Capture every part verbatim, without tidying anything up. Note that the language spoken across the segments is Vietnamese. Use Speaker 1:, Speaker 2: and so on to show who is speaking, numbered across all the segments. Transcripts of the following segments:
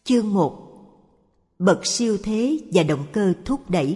Speaker 1: Chương một. Bậc siêu thế và động cơ thúc đẩy.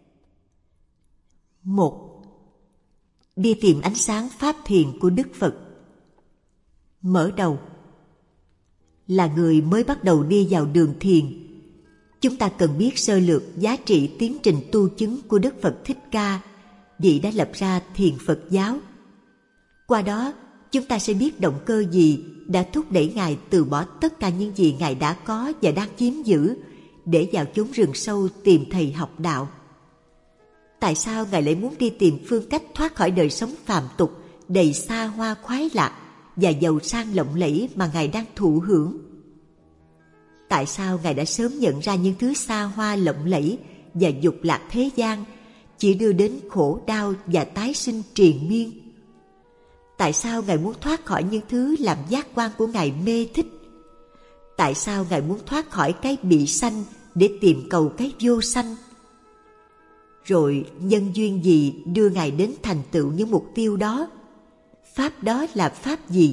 Speaker 1: Một. Đi tìm ánh sáng pháp thiền của Đức Phật. Mở đầu. Là người mới bắt đầu đi vào đường thiền, chúng ta cần biết sơ lược giá trị tiến trình tu chứng của Đức Phật Thích Ca, vị đã lập ra thiền Phật giáo. Qua đó, chúng ta sẽ biết động cơ gì đã thúc đẩy Ngài từ bỏ tất cả những gì Ngài đã có và đang chiếm giữ để vào chốn rừng sâu tìm thầy học đạo. Tại sao Ngài lại muốn đi tìm phương cách thoát khỏi đời sống phàm tục đầy xa hoa khoái lạc và giàu sang lộng lẫy mà Ngài đang thụ hưởng? Tại sao Ngài đã sớm nhận ra những thứ xa hoa lộng lẫy và dục lạc thế gian chỉ đưa đến khổ đau và tái sinh triền miên? Tại sao Ngài muốn thoát khỏi những thứ làm giác quan của Ngài mê thích? Tại sao Ngài muốn thoát khỏi cái bị sanh để tìm cầu cái vô sanh? Rồi nhân duyên gì đưa Ngài đến thành tựu những mục tiêu đó? Pháp đó là pháp gì?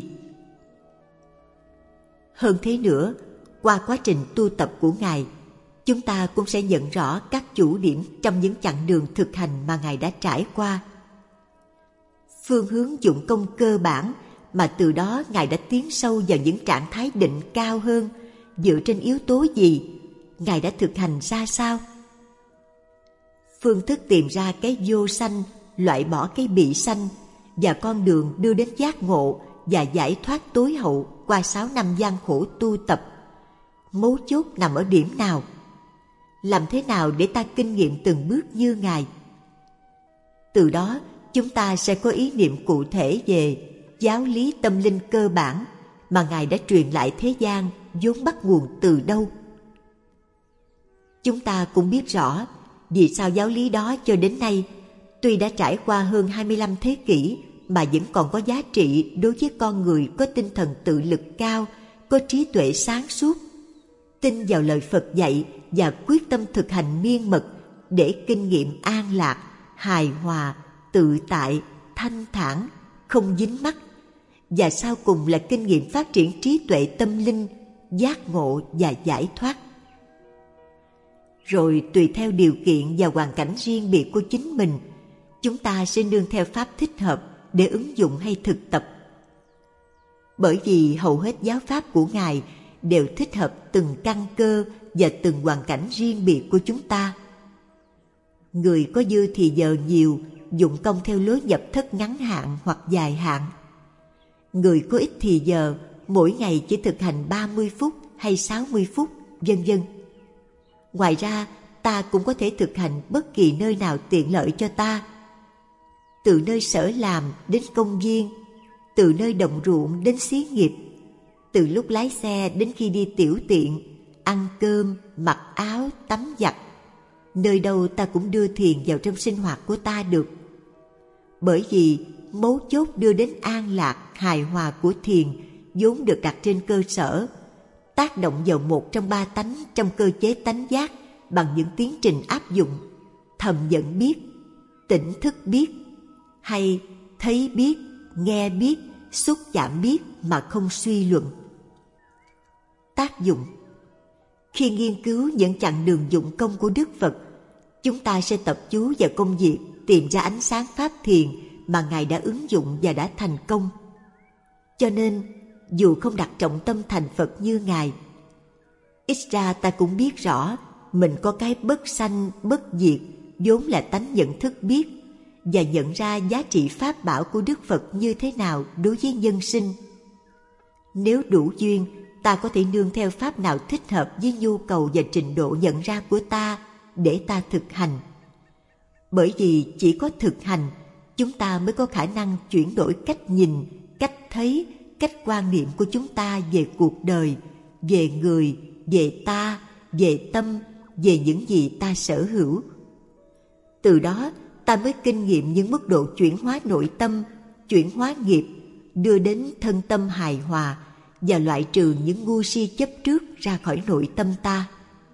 Speaker 1: Hơn thế nữa, qua quá trình tu tập của Ngài, chúng ta cũng sẽ nhận rõ các chủ điểm trong những chặng đường thực hành mà Ngài đã trải qua. Phương hướng dụng công cơ bản mà từ đó Ngài đã tiến sâu vào những trạng thái định cao hơn dựa trên yếu tố gì? Ngài đã thực hành ra sao? Phương thức tìm ra cái vô sanh, loại bỏ cái bị sanh và con đường đưa đến giác ngộ và giải thoát tối hậu qua sáu năm gian khổ tu tập. Mấu chốt nằm ở điểm nào? Làm thế nào để ta kinh nghiệm từng bước như Ngài? Từ đó, chúng ta sẽ có ý niệm cụ thể về giáo lý tâm linh cơ bản mà Ngài đã truyền lại thế gian vốn bắt nguồn từ đâu. Chúng ta cũng biết rõ vì sao giáo lý đó cho đến nay, tuy đã trải qua hơn hai mươi lăm thế kỷ mà vẫn còn có giá trị đối với con người có tinh thần tự lực cao, có trí tuệ sáng suốt, tin vào lời Phật dạy và quyết tâm thực hành miên mật để kinh nghiệm an lạc, hài hòa, tự tại, thanh thản, không dính mắc, và sau cùng là kinh nghiệm phát triển trí tuệ tâm linh, giác ngộ và giải thoát. Rồi tùy theo điều kiện và hoàn cảnh riêng biệt của chính mình, chúng ta sẽ nương theo pháp thích hợp để ứng dụng hay thực tập. Bởi vì hầu hết giáo pháp của Ngài đều thích hợp từng căn cơ và từng hoàn cảnh riêng biệt của chúng ta. Người có dư thì giờ nhiều, dụng công theo lối nhập thất ngắn hạn hoặc dài hạn. Người có ít thì giờ, mỗi ngày chỉ thực hành ba mươi phút hay sáu mươi phút, vân vân. Ngoài ra, ta cũng có thể thực hành bất kỳ nơi nào tiện lợi cho ta. Từ nơi sở làm đến công viên, từ nơi đồng ruộng đến xí nghiệp, từ lúc lái xe đến khi đi tiểu tiện, ăn cơm, mặc áo, tắm giặt. Nơi đâu ta cũng đưa thiền vào trong sinh hoạt của ta được. Bởi vì mấu chốt đưa đến an lạc, hài hòa của thiền vốn được đặt trên cơ sở tác động vào một trong ba tánh trong cơ chế tánh giác bằng những tiến trình áp dụng thầm nhận biết, tỉnh thức biết, hay thấy biết, nghe biết, xúc chạm biết mà không suy luận. Tác dụng. Khi nghiên cứu những chặng đường dụng công của Đức Phật, chúng ta sẽ tập chú vào công việc tìm ra ánh sáng pháp thiền mà Ngài đã ứng dụng và đã thành công. Cho nên, dù không đặt trọng tâm thành Phật như Ngài, ít ra ta cũng biết rõ mình có cái bất sanh, bất diệt, vốn là tánh nhận thức biết, và nhận ra giá trị pháp bảo của Đức Phật như thế nào đối với nhân sinh. Nếu đủ duyên, ta có thể nương theo pháp nào thích hợp với nhu cầu và trình độ nhận ra của ta để ta thực hành. Bởi vì chỉ có thực hành, chúng ta mới có khả năng chuyển đổi cách nhìn, cách thấy, cách quan niệm của chúng ta về cuộc đời, về người, về ta, về tâm, về những gì ta sở hữu. Từ đó, ta mới kinh nghiệm những mức độ chuyển hóa nội tâm, chuyển hóa nghiệp, đưa đến thân tâm hài hòa và loại trừ những ngu si chấp trước ra khỏi nội tâm ta.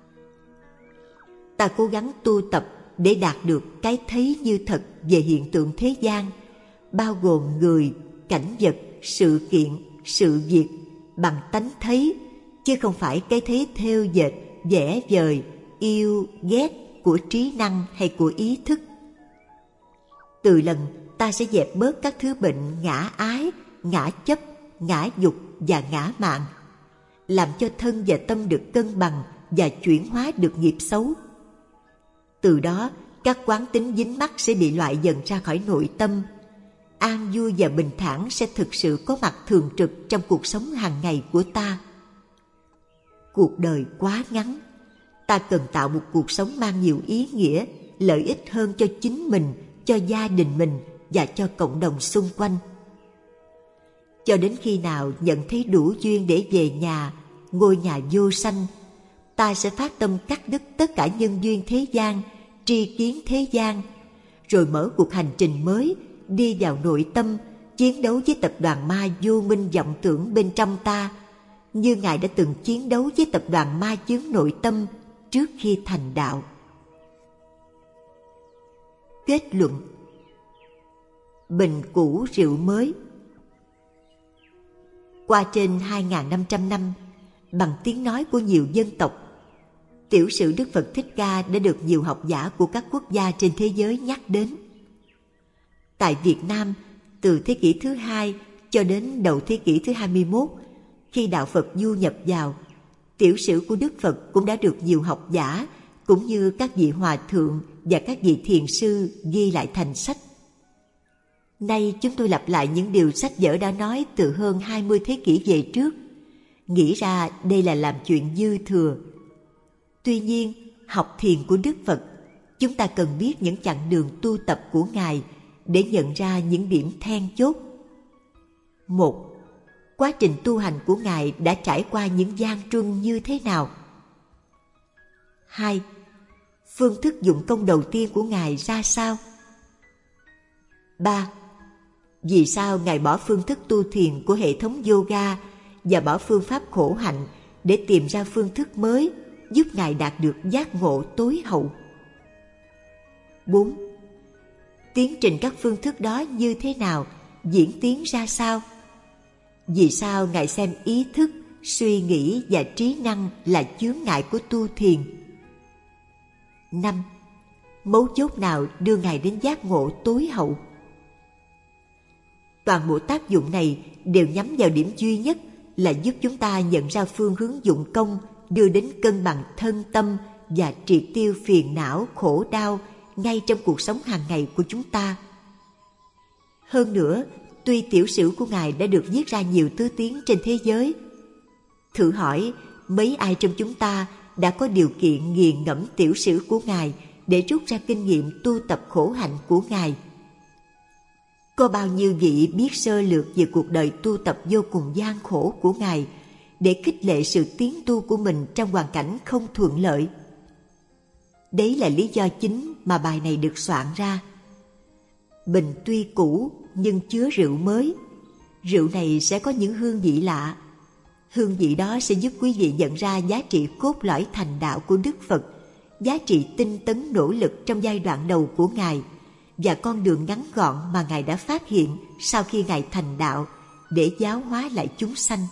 Speaker 1: Ta cố gắng tu tập để đạt được cái thấy như thật về hiện tượng thế gian, bao gồm người, cảnh vật, sự kiện, sự việc bằng tánh thấy, chứ không phải cái thế thêu dệt, vẽ vời, yêu, ghét của trí năng hay của ý thức. Từ lần ta sẽ dẹp bớt các thứ bệnh ngã ái, ngã chấp, ngã dục và ngã mạn, làm cho thân và tâm được cân bằng và chuyển hóa được nghiệp xấu. Từ đó, các quán tính dính mắc sẽ bị loại dần ra khỏi nội tâm. An vui và bình thản sẽ thực sự có mặt thường trực trong cuộc sống hàng ngày của ta. Cuộc đời quá ngắn, ta cần tạo một cuộc sống mang nhiều ý nghĩa, lợi ích hơn cho chính mình, cho gia đình mình và cho cộng đồng xung quanh. Cho đến khi nào nhận thấy đủ duyên để về nhà, ngôi nhà vô sanh, ta sẽ phát tâm cắt đứt tất cả nhân duyên thế gian, tri kiến thế gian, rồi mở cuộc hành trình mới, đi vào nội tâm, chiến đấu với tập đoàn ma vô minh vọng tưởng bên trong ta, như Ngài đã từng chiến đấu với tập đoàn ma chướng nội tâm trước khi thành đạo. Kết luận: bình cũ rượu mới. Qua trên hai nghìn năm trăm năm, bằng tiếng nói của nhiều dân tộc, tiểu sử Đức Phật Thích Ca đã được nhiều học giả của các quốc gia trên thế giới nhắc đến. Tại Việt Nam, từ thế kỷ thứ hai cho đến đầu thế kỷ thứ hai mươi mốt, khi đạo Phật du nhập vào, tiểu sử của Đức Phật cũng đã được nhiều học giả cũng như các vị hòa thượng và các vị thiền sư ghi lại thành sách. Nay chúng tôi lặp lại những điều sách vở đã nói từ hơn hai mươi thế kỷ về trước, nghĩ ra đây là làm chuyện dư thừa. Tuy nhiên, học thiền của Đức Phật, chúng ta cần biết những chặng đường tu tập của Ngài để nhận ra những điểm then chốt. Một, quá trình tu hành của Ngài đã trải qua những gian truân như thế nào? Hai, phương thức dụng công đầu tiên của Ngài ra sao? Ba, vì sao Ngài bỏ phương thức tu thiền của hệ thống yoga và bỏ phương pháp khổ hạnh để tìm ra phương thức mới giúp Ngài đạt được giác ngộ tối hậu? Bốn, tiến trình các phương thức đó như thế nào, diễn tiến ra sao? Vì sao Ngài xem ý thức, suy nghĩ và trí năng là chướng ngại của tu thiền? Năm, mấu chốt nào đưa Ngài đến giác ngộ tối hậu? Toàn bộ tác dụng này đều nhắm vào điểm duy nhất là giúp chúng ta nhận ra phương hướng dụng công đưa đến cân bằng thân tâm và triệt tiêu phiền não, khổ đau ngay trong cuộc sống hàng ngày của chúng ta. Hơn nữa, tuy tiểu sử của Ngài đã được viết ra nhiều thứ tiếng trên thế giới, thử hỏi mấy ai trong chúng ta đã có điều kiện nghiền ngẫm tiểu sử của Ngài để rút ra kinh nghiệm tu tập khổ hạnh của Ngài? Có bao nhiêu vị biết sơ lược về cuộc đời tu tập vô cùng gian khổ của Ngài để khích lệ sự tiến tu của mình trong hoàn cảnh không thuận lợi? Đấy là lý do chính mà bài này được soạn ra. Bình tuy cũ nhưng chứa rượu mới. Rượu này sẽ có những hương vị lạ. Hương vị đó sẽ giúp quý vị nhận ra giá trị cốt lõi thành đạo của Đức Phật, giá trị tinh tấn nỗ lực trong giai đoạn đầu của Ngài và con đường ngắn gọn mà Ngài đã phát hiện sau khi Ngài thành đạo để giáo hóa lại chúng sanh.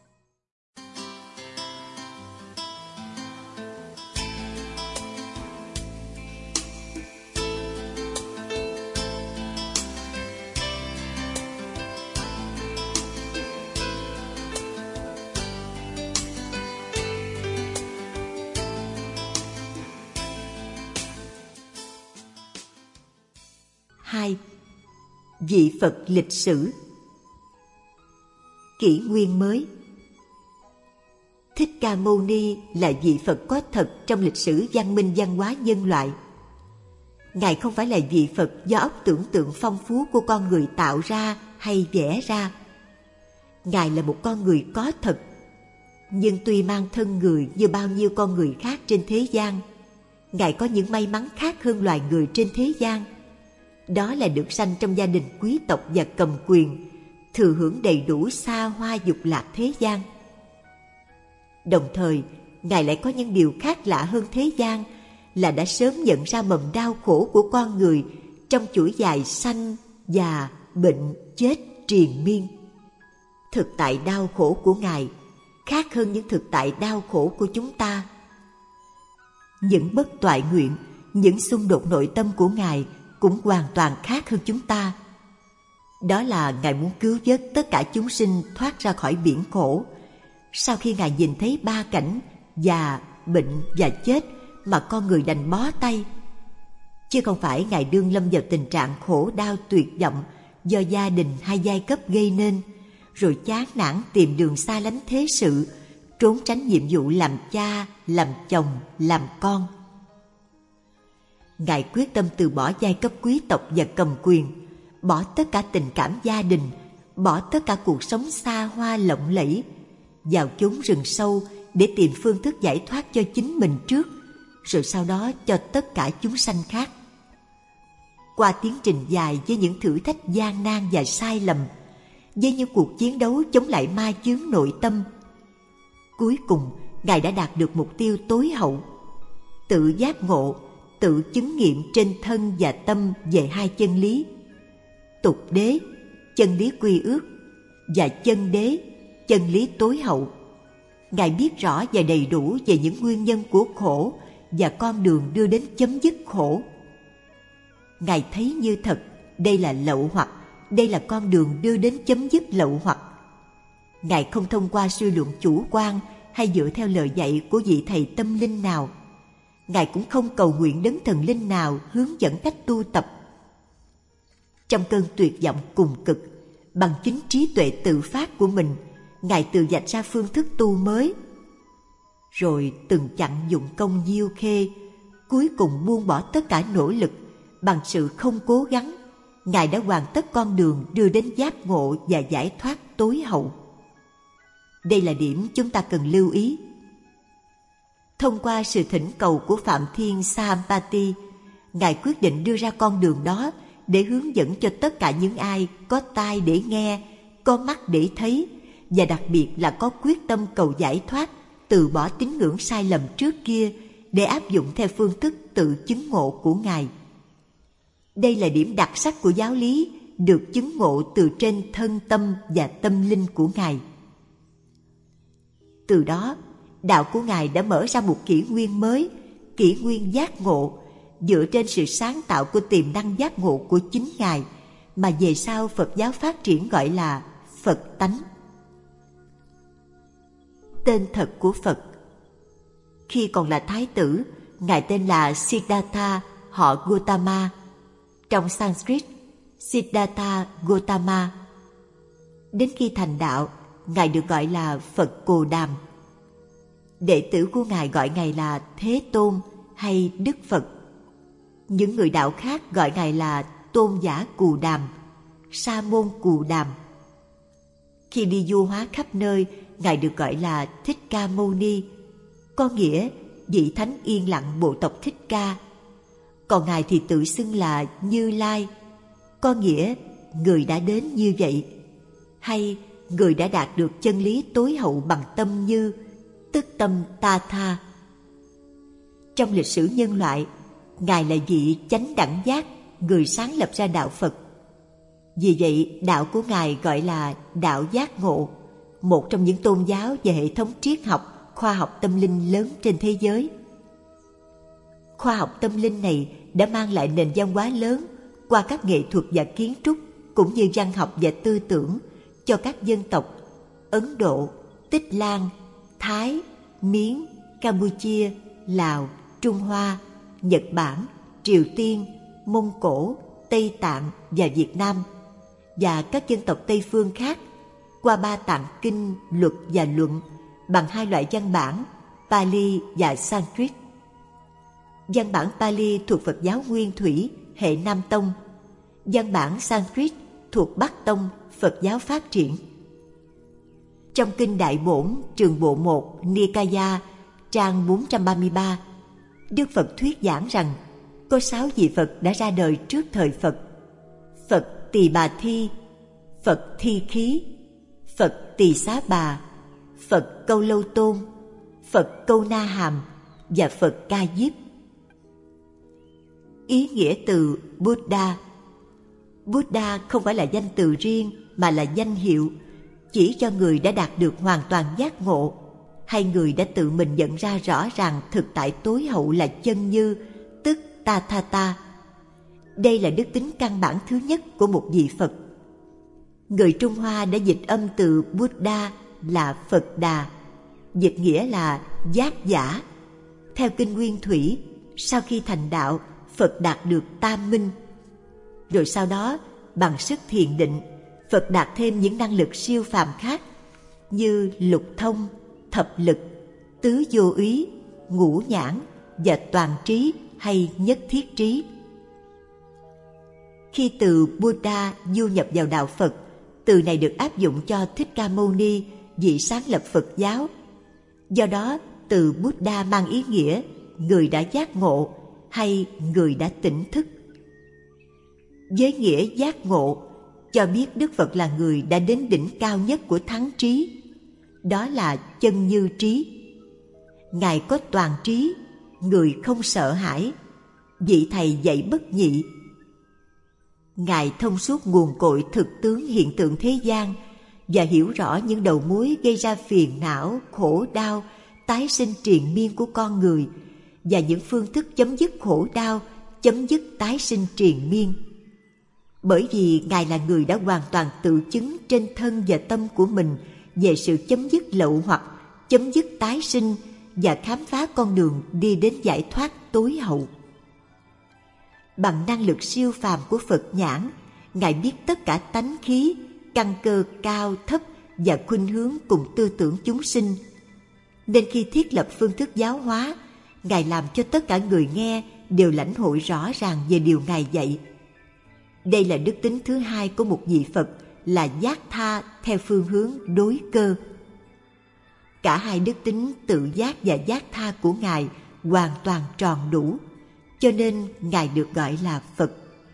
Speaker 1: Hai, vị Phật lịch sử. Kỷ nguyên mới. Thích Ca Mâu Ni là vị Phật có thật trong lịch sử văn minh văn hóa nhân loại. Ngài không phải là vị Phật do óc tưởng tượng phong phú của con người tạo ra hay vẽ ra. Ngài là một con người có thật, nhưng tuy mang thân người như bao nhiêu con người khác trên thế gian, Ngài có những may mắn khác hơn loài người trên thế gian. Đó là được sanh trong gia đình quý tộc và cầm quyền, thừa hưởng đầy đủ xa hoa dục lạc thế gian. Đồng thời, Ngài lại có những điều khác lạ hơn thế gian là đã sớm nhận ra mầm đau khổ của con người trong chuỗi dài sanh, già, bệnh, chết triền miên. Thực tại đau khổ của Ngài khác hơn những thực tại đau khổ của chúng ta. Những bất toại nguyện, những xung đột nội tâm của Ngài cũng hoàn toàn khác hơn chúng ta. Đó là Ngài muốn cứu vớt tất cả chúng sinh thoát ra khỏi biển khổ. Sau khi Ngài nhìn thấy ba cảnh già, bệnh và chết mà con người đành bó tay, chứ không phải Ngài đương lâm vào tình trạng khổ đau tuyệt vọng do gia đình hay giai cấp gây nên, rồi chán nản tìm đường xa lánh thế sự, trốn tránh nhiệm vụ làm cha, làm chồng, làm con. Ngài quyết tâm từ bỏ giai cấp quý tộc và cầm quyền, bỏ tất cả tình cảm gia đình, bỏ tất cả cuộc sống xa hoa lộng lẫy, vào chốn rừng sâu để tìm phương thức giải thoát cho chính mình trước, rồi sau đó cho tất cả chúng sanh khác. Qua tiến trình dài với những thử thách gian nan và sai lầm, với những cuộc chiến đấu chống lại ma chướng nội tâm, cuối cùng Ngài đã đạt được mục tiêu tối hậu: tự giác ngộ, tự chứng nghiệm trên thân và tâm về hai chân lý: tục đế, chân lý quy ước, và chân đế, chân lý tối hậu. Ngài biết rõ và đầy đủ về những nguyên nhân của khổ và con đường đưa đến chấm dứt khổ. Ngài thấy như thật, đây là lậu hoặc, đây là con đường đưa đến chấm dứt lậu hoặc. Ngài không thông qua suy luận chủ quan hay dựa theo lời dạy của vị thầy tâm linh nào. Ngài cũng không cầu nguyện đấng thần linh nào hướng dẫn cách tu tập. Trong cơn tuyệt vọng cùng cực, bằng chính trí tuệ tự phát của mình, Ngài tự vạch ra phương thức tu mới. Rồi từng chặng dụng công nhiêu khê, cuối cùng buông bỏ tất cả nỗ lực, bằng sự không cố gắng, Ngài đã hoàn tất con đường đưa đến giác ngộ và giải thoát tối hậu. Đây là điểm chúng ta cần lưu ý. Thông qua sự thỉnh cầu của Phạm Thiên Sahampati, Ngài quyết định đưa ra con đường đó để hướng dẫn cho tất cả những ai có tai để nghe, có mắt để thấy, và đặc biệt là có quyết tâm cầu giải thoát, từ bỏ tín ngưỡng sai lầm trước kia để áp dụng theo phương thức tự chứng ngộ của Ngài. Đây là điểm đặc sắc của giáo lý được chứng ngộ từ trên thân tâm và tâm linh của Ngài. Từ đó, đạo của Ngài đã mở ra một kỷ nguyên mới, kỷ nguyên giác ngộ, dựa trên sự sáng tạo của tiềm năng giác ngộ của chính Ngài, mà về sau Phật giáo phát triển gọi là Phật tánh. Tên thật của Phật: khi còn là thái tử, Ngài tên là Siddhartha, họ Gautama. Trong Sanskrit, Siddhartha Gautama. Đến khi thành đạo, Ngài được gọi là Phật Cồ Đàm. Đệ tử của Ngài gọi Ngài là Thế Tôn hay Đức Phật. Những người đạo khác gọi Ngài là Tôn giả Cù Đàm, Sa môn Cù Đàm. Khi đi du hóa khắp nơi, Ngài được gọi là Thích Ca Mâu Ni, có nghĩa vị thánh yên lặng bộ tộc Thích Ca. Còn Ngài thì tự xưng là Như Lai, có nghĩa người đã đến như vậy, hay người đã đạt được chân lý tối hậu bằng tâm như, tức tâm ta tha. Trong lịch sử nhân loại, Ngài là vị chánh đẳng giác, người sáng lập ra đạo Phật. Vì vậy, đạo của Ngài gọi là đạo giác ngộ, một trong những tôn giáo và hệ thống triết học, khoa học tâm linh lớn trên thế giới. Khoa học tâm linh này đã mang lại nền văn hóa lớn qua các nghệ thuật và kiến trúc, cũng như văn học và tư tưởng cho các dân tộc Ấn Độ, Tích Lan, Thái, Miến, Campuchia, Lào, Trung Hoa, Nhật Bản, Triều Tiên, Mông Cổ, Tây Tạng và Việt Nam, và các dân tộc Tây phương khác qua ba tạng kinh, luật và luận bằng hai loại văn bản Pali và Sanskrit. Văn bản Pali thuộc Phật giáo Nguyên Thủy, hệ Nam Tông. Văn bản Sanskrit thuộc Bắc Tông, Phật giáo phát triển. Trong Kinh Đại Bổn, trường bộ một, Nikaya, trang bốn trăm ba mươi ba, Đức Phật thuyết giảng rằng có sáu vị Phật đã ra đời trước thời Phật: Phật Tỳ Bà Thi, Phật Thi Khí, Phật Tỳ Xá Bà, Phật Câu Lâu Tôn, Phật Câu Na Hàm và Phật Ca Diếp. Ý nghĩa từ Buddha. Buddha không phải là danh từ riêng mà là danh hiệu, chỉ cho người đã đạt được hoàn toàn giác ngộ, hay người đã tự mình nhận ra rõ ràng thực tại tối hậu là chân như, tức Tathata. Đây là đức tính căn bản thứ nhất của một vị Phật. Người Trung Hoa đã dịch âm từ Buddha là Phật Đà, dịch nghĩa là giác giả. Theo kinh Nguyên Thủy, sau khi thành đạo, Phật đạt được tam minh. Rồi sau đó, bằng sức thiền định, Phật đạt thêm những năng lực siêu phàm khác như lục thông, thập lực, tứ vô úy, ngũ nhãn và toàn trí hay nhất thiết trí. Khi từ Buddha du nhập vào đạo Phật, từ này được áp dụng cho Thích Ca Mâu Ni, vị sáng lập Phật giáo. Do đó, từ Buddha mang ý nghĩa người đã giác ngộ hay người đã tỉnh thức. Với nghĩa giác ngộ, cho biết Đức Phật là người đã đến đỉnh cao nhất của thắng trí, đó là chân như trí. Ngài có toàn trí, người không sợ hãi, vị thầy dạy bất nhị. Ngài thông suốt nguồn cội thực tướng hiện tượng thế gian và hiểu rõ những đầu mối gây ra phiền não, khổ đau, tái sinh triền miên của con người và những phương thức chấm dứt khổ đau, chấm dứt tái sinh triền miên. Bởi vì Ngài là người đã hoàn toàn tự chứng trên thân và tâm của mình về sự chấm dứt lậu hoặc, chấm dứt tái sinh và khám phá con đường đi đến giải thoát tối hậu. Bằng năng lực siêu phàm của Phật nhãn, Ngài biết tất cả tánh khí, căn cơ cao thấp và khuynh hướng cùng tư tưởng chúng sinh. Nên khi thiết lập phương thức giáo hóa, Ngài làm cho tất cả người nghe đều lãnh hội rõ ràng về điều Ngài dạy. Đây là đức tính thứ hai của một vị Phật, là giác tha theo phương hướng đối cơ. Cả hai đức tính tự giác và giác tha của Ngài hoàn toàn tròn đủ, cho nên Ngài được gọi là Phật.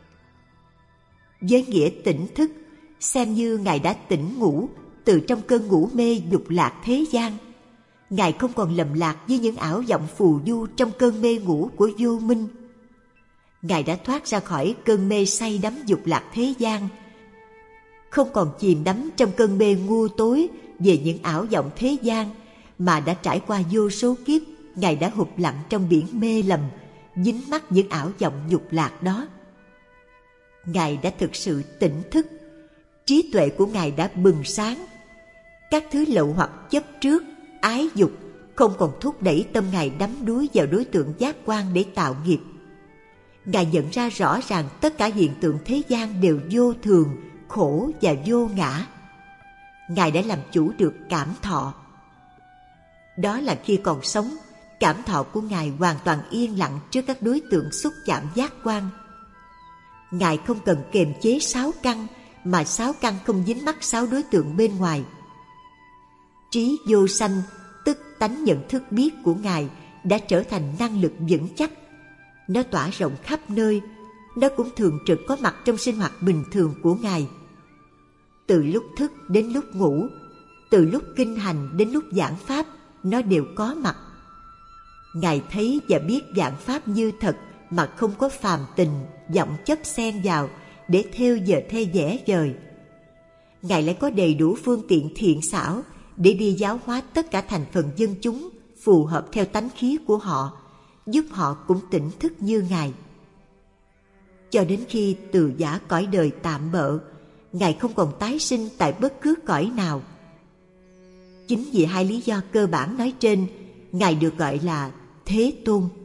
Speaker 1: Với nghĩa tỉnh thức, xem như Ngài đã tỉnh ngủ từ trong cơn ngủ mê dục lạc thế gian. Ngài không còn lầm lạc với những ảo vọng phù du trong cơn mê ngủ của vô minh. Ngài đã thoát ra khỏi cơn mê say đắm dục lạc thế gian, không còn chìm đắm trong cơn mê ngu tối về những ảo vọng thế gian, mà đã trải qua vô số kiếp. Ngài đã hụp lặn trong biển mê lầm, dính mắc những ảo vọng dục lạc đó. Ngài đã thực sự tỉnh thức, trí tuệ của Ngài đã bừng sáng. Các thứ lậu hoặc chấp trước, ái dục không còn thúc đẩy tâm Ngài đắm đuối vào đối tượng giác quan để tạo nghiệp. Ngài nhận ra rõ ràng tất cả hiện tượng thế gian đều vô thường, khổ và vô ngã. Ngài đã làm chủ được cảm thọ. Đó là khi còn sống, cảm thọ của Ngài hoàn toàn yên lặng trước các đối tượng xúc chạm giác quan. Ngài không cần kềm chế sáu căn, mà sáu căn không dính mắc sáu đối tượng bên ngoài. Trí vô sanh, tức tánh nhận thức biết của Ngài, đã trở thành năng lực vững chắc. Nó tỏa rộng khắp nơi, nó cũng thường trực có mặt trong sinh hoạt bình thường của Ngài. Từ lúc thức đến lúc ngủ, từ lúc kinh hành đến lúc giảng pháp, nó đều có mặt. Ngài thấy và biết giảng pháp như thật mà không có phàm tình, vọng chấp xen vào để theo giờ thay vẽ vời. Ngài lại có đầy đủ phương tiện thiện xảo để đi giáo hóa tất cả thành phần dân chúng phù hợp theo tánh khí của họ, giúp họ cũng tỉnh thức như Ngài. Cho đến khi từ giã cõi đời tạm bợ, Ngài không còn tái sinh tại bất cứ cõi nào. Chính vì hai lý do cơ bản nói trên, Ngài được gọi là Thế Tôn.